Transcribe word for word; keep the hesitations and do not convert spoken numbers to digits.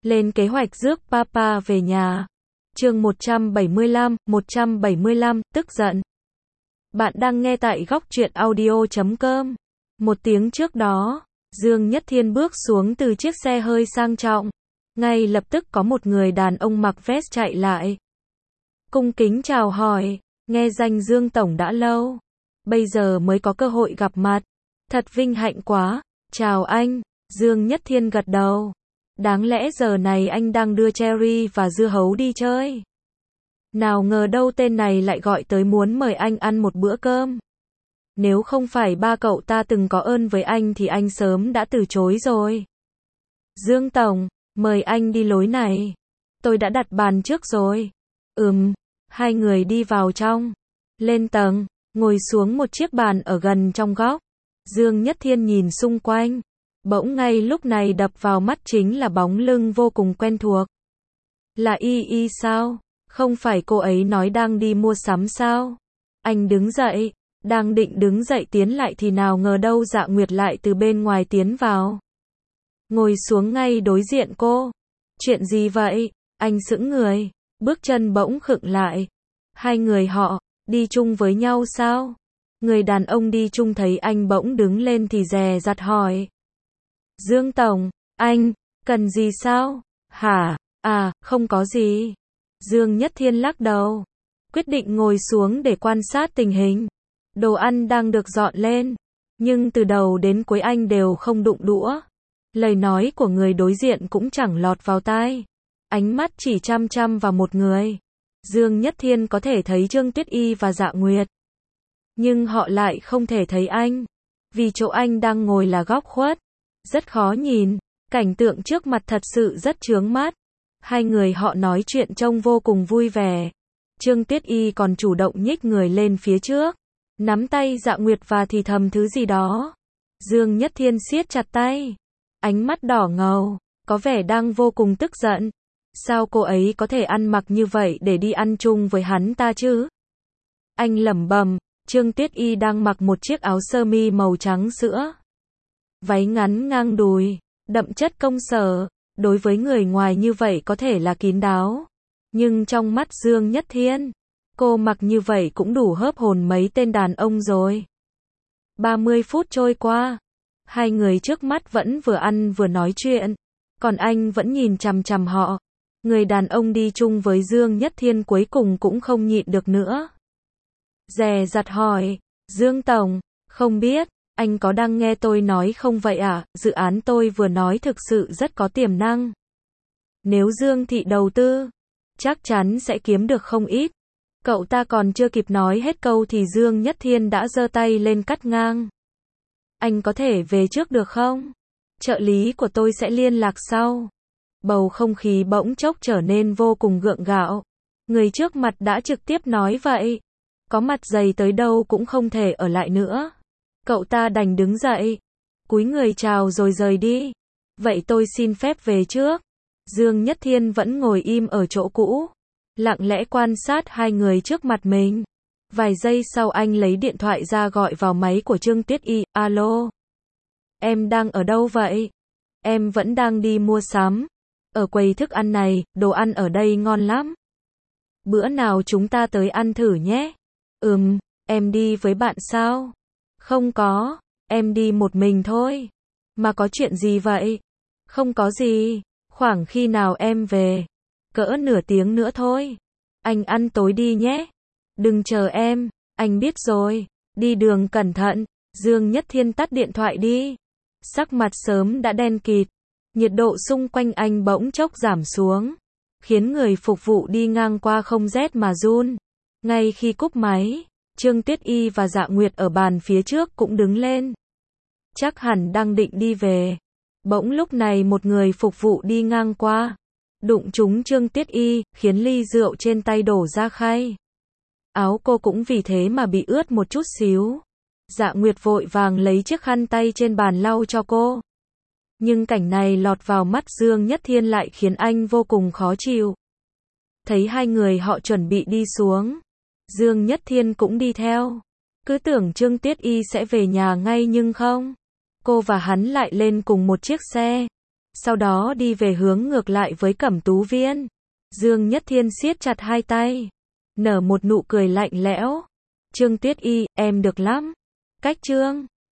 lên kế hoạch rước Papa về nhà. Chương một trăm bảy mươi lăm, một trăm bảy mươi lăm, tức giận. Bạn đang nghe tại góc truyện audio chấm com. Một tiếng trước đó, Dương Nhất Thiên bước xuống từ chiếc xe hơi sang trọng. Ngay lập tức có một người đàn ông mặc vest chạy lại. Cung kính chào hỏi, nghe danh Dương Tổng đã lâu. Bây giờ mới có cơ hội gặp mặt. Thật vinh hạnh quá. Chào anh. Dương Nhất Thiên gật đầu. Đáng lẽ giờ này anh đang đưa Cherry và dưa hấu đi chơi. Nào ngờ đâu tên này lại gọi tới muốn mời anh ăn một bữa cơm. Nếu không phải ba cậu ta từng có ơn với anh thì anh sớm đã từ chối rồi. Dương Tổng, mời anh đi lối này. Tôi đã đặt bàn trước rồi. Ừm, hai người đi vào trong. Lên tầng, ngồi xuống một chiếc bàn ở gần trong góc. Dương Nhất Thiên nhìn xung quanh. Bỗng ngay lúc này đập vào mắt chính là bóng lưng vô cùng quen thuộc. Là Y Y sao? Không phải cô ấy nói đang đi mua sắm sao? Anh đứng dậy, đang định đứng dậy tiến lại thì nào ngờ đâu Dạ Nguyệt lại từ bên ngoài tiến vào. Ngồi xuống ngay đối diện cô. Chuyện gì vậy? Anh sững người, bước chân bỗng khựng lại. Hai người họ, đi chung với nhau sao? Người đàn ông đi chung thấy anh bỗng đứng lên thì dè dặt hỏi. Dương Tổng, anh, cần gì sao? Hả? À, không có gì. Dương Nhất Thiên lắc đầu. Quyết định ngồi xuống để quan sát tình hình. Đồ ăn đang được dọn lên. Nhưng từ đầu đến cuối anh đều không đụng đũa. Lời nói của người đối diện cũng chẳng lọt vào tai. Ánh mắt chỉ chăm chăm vào một người. Dương Nhất Thiên có thể thấy Trương Tuyết Y và Dạ Nguyệt. Nhưng họ lại không thể thấy anh. Vì chỗ anh đang ngồi là góc khuất. Rất khó nhìn. Cảnh tượng trước mặt thật sự rất chướng mắt. Hai người họ nói chuyện trông vô cùng vui vẻ. Trương Tuyết Y còn chủ động nhích người lên phía trước. Nắm tay Dạ Nguyệt và thì thầm thứ gì đó. Dương Nhất Thiên siết chặt tay. Ánh mắt đỏ ngầu. Có vẻ đang vô cùng tức giận. Sao cô ấy có thể ăn mặc như vậy để đi ăn chung với hắn ta chứ? Anh lẩm bẩm. Trương Tuyết Y đang mặc một chiếc áo sơ mi màu trắng sữa. Váy ngắn ngang đùi. Đậm chất công sở. Đối với người ngoài như vậy có thể là kín đáo. Nhưng trong mắt Dương Nhất Thiên, cô mặc như vậy cũng đủ hớp hồn mấy tên đàn ông rồi. ba mươi phút trôi qua. Hai người trước mắt vẫn vừa ăn vừa nói chuyện. Còn anh vẫn nhìn chằm chằm họ. Người đàn ông đi chung với Dương Nhất Thiên cuối cùng cũng không nhịn được nữa. Dè dặt hỏi. Dương Tổng, không biết, anh có đang nghe tôi nói không vậy à? Dự án tôi vừa nói thực sự rất có tiềm năng. Nếu Dương Thị đầu tư, chắc chắn sẽ kiếm được không ít. Cậu ta còn chưa kịp nói hết câu thì Dương Nhất Thiên đã giơ tay lên cắt ngang. Anh có thể về trước được không? Trợ lý của tôi sẽ liên lạc sau. Bầu không khí bỗng chốc trở nên vô cùng gượng gạo. Người trước mặt đã trực tiếp nói vậy. Có mặt dày tới đâu cũng không thể ở lại nữa. Cậu ta đành đứng dậy. Cúi người chào rồi rời đi. Vậy tôi xin phép về trước. Dương Nhất Thiên vẫn ngồi im ở chỗ cũ. Lặng lẽ quan sát hai người trước mặt mình. Vài giây sau anh lấy điện thoại ra gọi vào máy của Trương Tuyết Y. Alo. Em đang ở đâu vậy? Em vẫn đang đi mua sắm. Ở quầy thức ăn này, đồ ăn ở đây ngon lắm. Bữa nào chúng ta tới ăn thử nhé. Ừm, em đi với bạn sao? Không có, em đi một mình thôi. Mà có chuyện gì vậy? Không có gì, khoảng khi nào em về? Cỡ nửa tiếng nữa thôi. Anh ăn tối đi nhé. Đừng chờ em, anh biết rồi. Đi đường cẩn thận. Dương Nhất Thiên tắt điện thoại đi. Sắc mặt sớm đã đen kịt. Nhiệt độ xung quanh anh bỗng chốc giảm xuống. Khiến người phục vụ đi ngang qua không rét mà run. Ngay khi cúp máy, Trương Tuyết Y và Dạ Nguyệt ở bàn phía trước cũng đứng lên. Chắc hẳn đang định đi về. Bỗng lúc này một người phục vụ đi ngang qua. Đụng trúng Trương Tuyết Y, khiến ly rượu trên tay đổ ra khay. Áo cô cũng vì thế mà bị ướt một chút xíu. Dạ Nguyệt vội vàng lấy chiếc khăn tay trên bàn lau cho cô. Nhưng cảnh này lọt vào mắt Dương Nhất Thiên lại khiến anh vô cùng khó chịu. Thấy hai người họ chuẩn bị đi xuống. Dương Nhất Thiên cũng đi theo. Cứ tưởng Trương Tuyết Y sẽ về nhà ngay nhưng không. Cô và hắn lại lên cùng một chiếc xe. sau đó đi về hướng ngược lại với Cẩm Tú Viên. Dương Nhất Thiên siết chặt hai tay, nở một nụ cười lạnh lẽo. Trương Tuyết Y, em được lắm. Cách Trương